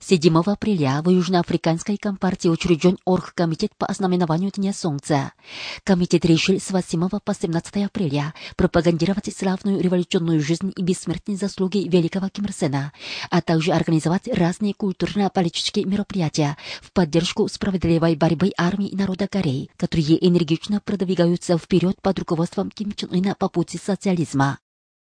7 апреля в Южноафриканской компартии учрежден Оргкомитет по ознаменованию Дня Солнца. Комитет решил с 8 по 17 апреля пропагандировать славную революционную жизнь и бессмертные заслуги великого Ким Ир Сена, а также организовать разные культурно-политические мероприятия в поддержку справедливой борьбы армии и народа Кореи, которые энергично продвигаются вперед под руководством Ким Чен Ына по пути социализма.